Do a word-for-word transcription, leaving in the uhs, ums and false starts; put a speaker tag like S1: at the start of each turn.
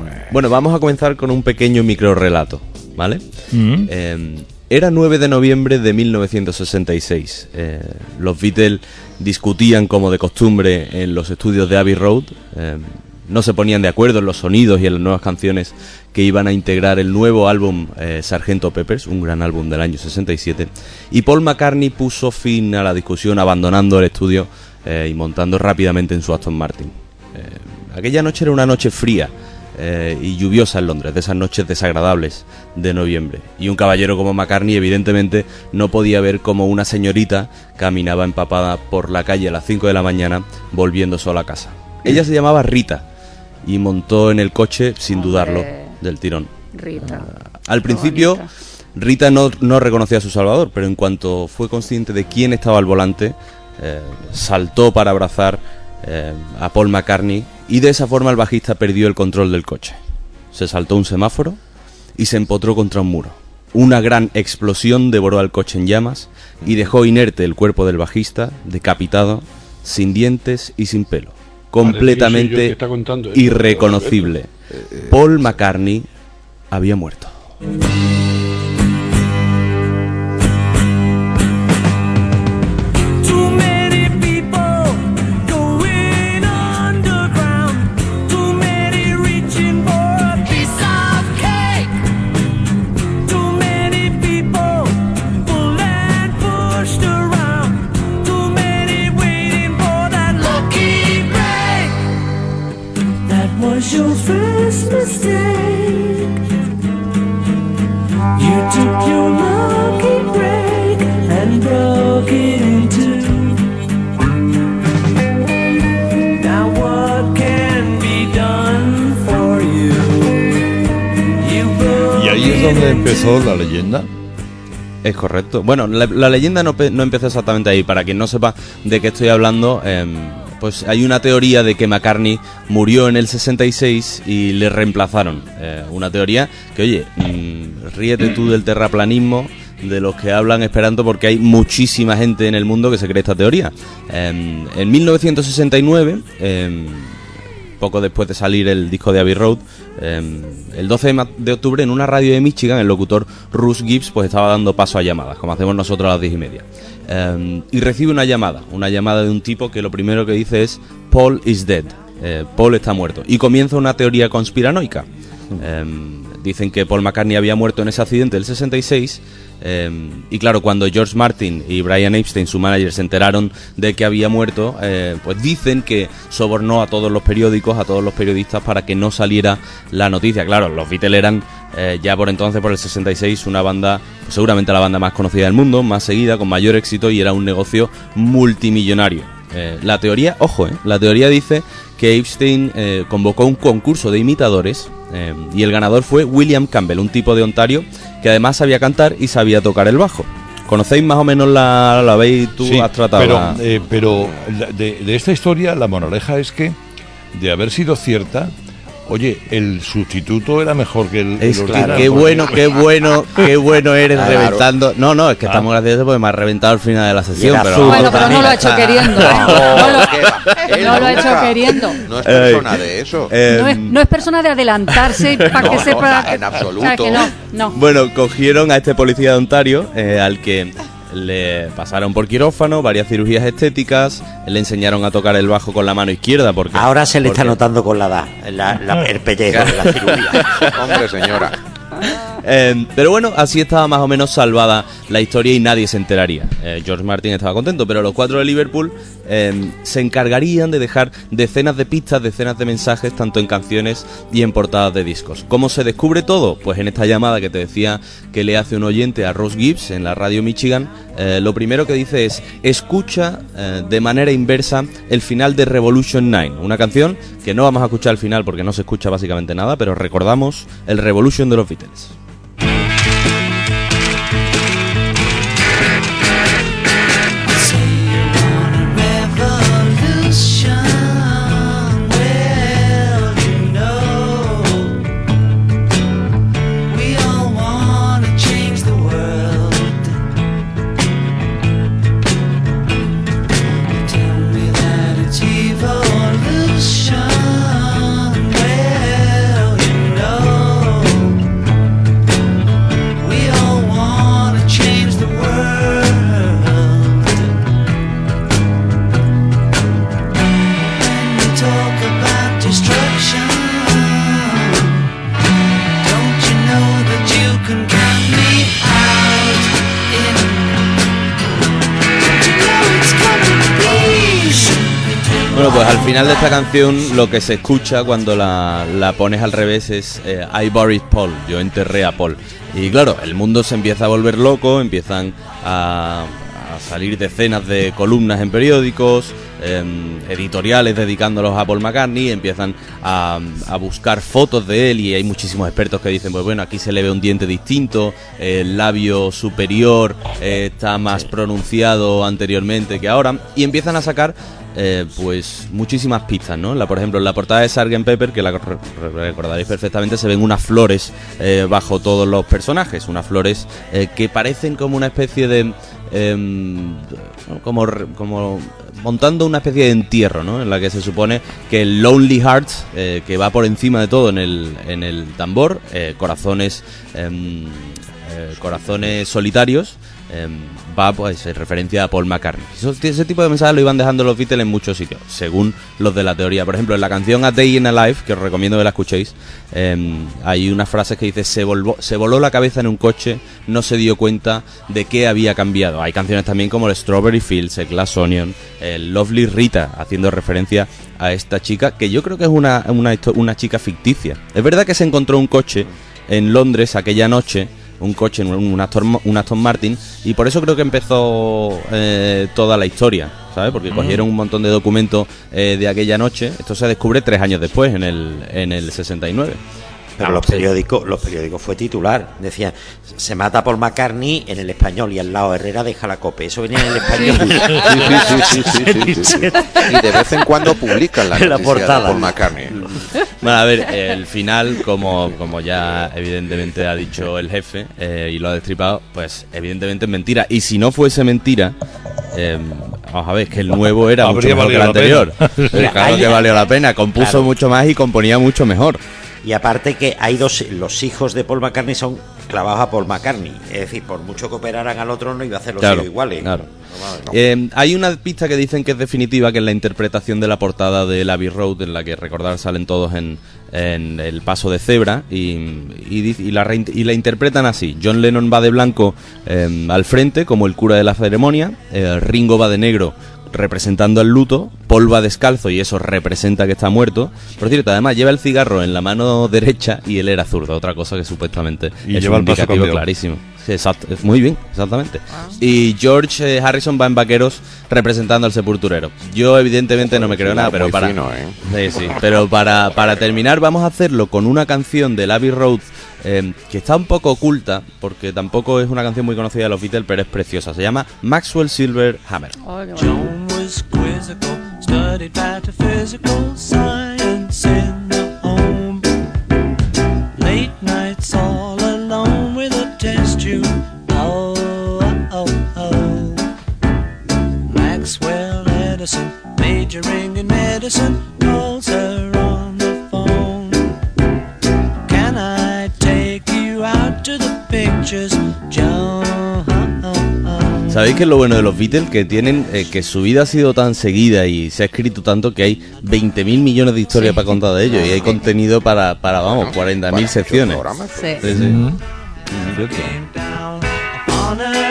S1: Bueno, vamos a comenzar con un pequeño microrelato, ¿vale? Mm-hmm. Eh, era nueve de noviembre de mil novecientos sesenta y seis. Eh, los Beatles discutían, como de costumbre, en los estudios de Abbey Road. Eh, no se ponían de acuerdo en los sonidos y en las nuevas canciones que iban a integrar el nuevo álbum eh, sargento Pepper's, un gran álbum del año sesenta y siete. Y Paul McCartney puso fin a la discusión abandonando el estudio eh, y montando rápidamente en su Aston Martin. Eh, aquella noche era una noche fría Eh, y lluviosa en Londres, de esas noches desagradables de noviembre, y un caballero como McCartney evidentemente no podía ver cómo una señorita caminaba empapada por la calle a las cinco de la mañana volviendo sola a casa. Ella se llamaba Rita y montó en el coche sin
S2: Hombre,
S1: dudarlo del tirón.
S2: Rita.
S1: Uh, al principio Rita no, no reconocía a su salvador, pero en cuanto fue consciente de quién estaba al volante, eh, saltó para abrazar eh, a Paul McCartney. Y de esa forma el bajista perdió el control del coche. Se saltó un semáforo y se empotró contra un muro. Una gran explosión devoró al coche en llamas y dejó inerte el cuerpo del bajista, decapitado, sin dientes y sin pelo. Completamente irreconocible. Paul McCartney había muerto.
S3: Your first mistake. You took your lucky break and broke it in two. Now what can be done for you? You
S4: y ahí es donde empezó la leyenda.
S1: Es correcto. Bueno, la, la leyenda no, no empezó exactamente ahí. Para quien no sepa de qué estoy hablando, eh, pues hay una teoría de que McCartney murió en el sesenta y seis y le reemplazaron. Eh, una teoría que, oye, mmm, ríete tú del terraplanismo, de los que hablan esperanto, porque hay muchísima gente en el mundo que se cree esta teoría. Eh, en mil novecientos sesenta y nueve, eh, poco después de salir el disco de Abbey Road, eh, el doce de octubre, en una radio de Michigan, el locutor Russ Gibbs pues estaba dando paso a llamadas, como hacemos nosotros a las diez y media. Eh, y recibe una llamada, una llamada de un tipo que lo primero que dice es Paul is dead, eh, Paul está muerto. Y comienza una teoría conspiranoica. Eh, dicen que Paul McCartney había muerto en ese accidente del sesenta y seis. Eh, y claro, cuando George Martin y Brian Epstein, su manager, se enteraron de que había muerto, eh, pues dicen que sobornó a todos los periódicos, a todos los periodistas, para que no saliera la noticia. Claro, los Beatles eran eh, ya por entonces, por el sesenta y seis, una banda, pues seguramente la banda más conocida del mundo, más seguida, con mayor éxito, y era un negocio multimillonario. Eh, la teoría, ojo, eh, la teoría dice que Epstein eh, convocó un concurso de imitadores eh, y el ganador fue William Campbell, un tipo de Ontario que además sabía cantar y sabía tocar el bajo. ¿Conocéis más o menos la, la veis? ¿Tú
S4: sí,
S1: has tratado?
S4: Pero,
S1: la...
S4: eh, pero de, de esta historia, la moraleja es que, de haber sido cierta, oye, el sustituto era mejor que el,
S1: es
S4: el
S1: claro, qué bueno, qué bueno, qué bueno eres claro. reventando. No, no, es que ah. estamos graciosos porque me has reventado al final de la sesión.
S2: Pero bueno, pero no lo ha hecho queriendo. ¿eh? No, no, lo, no lo ha hecho queriendo.
S5: No es persona de eso.
S2: Eh, no, es, no es persona de adelantarse para
S5: no,
S2: que sepa.
S5: No, en absoluto.
S2: O sea, que no, no.
S1: Bueno, cogieron a este policía de Ontario, eh, al que le pasaron por quirófano, varias cirugías estéticas, le enseñaron a tocar el bajo con la mano izquierda. Porque
S6: ahora se le
S1: porque...
S6: está notando con la edad, la, la, el pellejo de la cirugía.
S5: Hombre, señora.
S1: Eh, pero bueno, así estaba más o menos salvada la historia y nadie se enteraría. Eh, George Martin estaba contento, pero los cuatro de Liverpool eh, se encargarían de dejar decenas de pistas, decenas de mensajes, tanto en canciones y en portadas de discos. ¿Cómo se descubre todo? Pues en esta llamada que te decía que le hace un oyente a Ross Gibbs en la radio Michigan, eh, lo primero que dice es: escucha eh, de manera inversa el final de Revolution nueve, una canción que no vamos a escuchar al final porque no se escucha básicamente nada, pero recordamos el Revolution de los Beatles. pues al final de esta canción lo que se escucha cuando la, la pones al revés es eh, I buried Paul, yo enterré a Paul. Y claro, el mundo se empieza a volver loco, empiezan a, a salir decenas de columnas en periódicos, eh, editoriales dedicándolos a Paul McCartney, empiezan a, a buscar fotos de él y hay muchísimos expertos que dicen, pues bueno, aquí se le ve un diente distinto, eh, el labio superior eh, está más pronunciado anteriormente que ahora, y empiezan a sacar Eh, pues muchísimas pistas, ¿no? La, por ejemplo, en la portada de sergeant Pepper, que la re- recordaréis perfectamente, se ven unas flores eh, bajo todos los personajes, unas flores eh, que parecen como una especie de eh, como, como montando una especie de entierro, ¿no? En la que se supone que el Lonely Hearts, eh, que va por encima de todo en el, en el tambor, eh, corazones eh, eh, corazones solitarios, Eh, va pues en referencia a Paul McCartney. Eso, ese tipo de mensajes lo iban dejando los Beatles en muchos sitios, según los de la teoría. Por ejemplo, en la canción A Day in a Life, que os recomiendo que la escuchéis, eh, hay unas frases que dice se, volvó, se voló la cabeza en un coche, no se dio cuenta de qué había cambiado. Hay canciones también como el Strawberry Fields, el Glass Onion, el Lovely Rita, haciendo referencia a esta chica, que yo creo que es una, una, una chica ficticia. Es verdad que se encontró un coche en Londres aquella noche, un coche, un Aston, un Aston Martin, y por eso creo que empezó eh, toda la historia, ¿sabes? Porque cogieron un montón de documentos eh, de aquella noche. Esto se descubre tres años después, en el, en el sesenta y nueve.
S6: Pero los periódicos, los periódicos fue titular. Decían, se mata Paul McCartney en el Español y al lado Herrera deja la cope. Eso venía en el Español.
S5: Sí, sí, sí, sí, sí, sí. Y de vez en cuando publican la,
S6: La
S5: noticia
S6: portada.
S5: de Paul McCartney.
S1: Bueno, a ver, el final, como, como ya evidentemente ha dicho el jefe eh, y lo ha destripado, pues evidentemente es mentira. Y si no fuese mentira, eh, vamos a ver, que el nuevo era
S4: Habría
S1: mucho mejor que el
S4: valido la
S1: anterior.
S6: Mira,
S1: Claro
S6: hay-
S1: que valió la pena, compuso
S6: Claro.
S1: mucho más y componía mucho mejor.
S6: Y aparte que hay dos, los hijos de Paul McCartney son clavados a Paul McCartney. Es decir, por mucho que operaran al otro no iba a hacer los
S1: Claro,
S6: hijos iguales.
S1: claro.
S6: No, vale, no.
S1: Eh, hay una pista que dicen que es definitiva, que es la interpretación de la portada de Abbey Road, en la que recordar salen todos en, en el paso de cebra y, y, dice- y la, rein- y la interpretan así. John Lennon va de blanco eh, al frente como el cura de la ceremonia, eh, Ringo va de negro representando el luto, Paul va descalzo y eso representa que está muerto. Por cierto, además lleva el cigarro en la mano derecha y él era zurdo, otra cosa que supuestamente
S4: Y
S1: es
S4: lleva
S1: un
S4: el paso
S1: indicativo
S4: cambiado.
S1: clarísimo. Sí, exacto, es muy bien, exactamente. Y George eh, Harrison va en vaqueros representando al sepulturero. Yo evidentemente no me creo nada, pero
S5: Muy
S1: para
S5: fino, ¿eh?
S1: sí, sí, pero para, para terminar vamos a hacerlo con una canción de Abbey Road eh, que está un poco oculta, porque tampoco es una canción muy conocida de los Beatles, pero es preciosa. Se llama Maxwell Silver Hammer.
S2: Oh, qué bueno.
S3: John was quizzical, studied metaphysical science in the home. Late nights all alone with a test tube. Oh, oh, oh. Maxwell Edison, majoring in medicine, calls her on the phone. Can I take you out to the pictures, John?
S1: ¿Sabéis qué es lo bueno de los Beatles? Que tienen eh, que su vida ha sido tan seguida y se ha escrito tanto que hay veinte mil millones de historias para contar de ellos y hay contenido para, para vamos, cuarenta mil
S5: Para muchos
S1: secciones.
S5: programas.
S2: Sí.
S1: Sí, sí.
S3: Came down upon her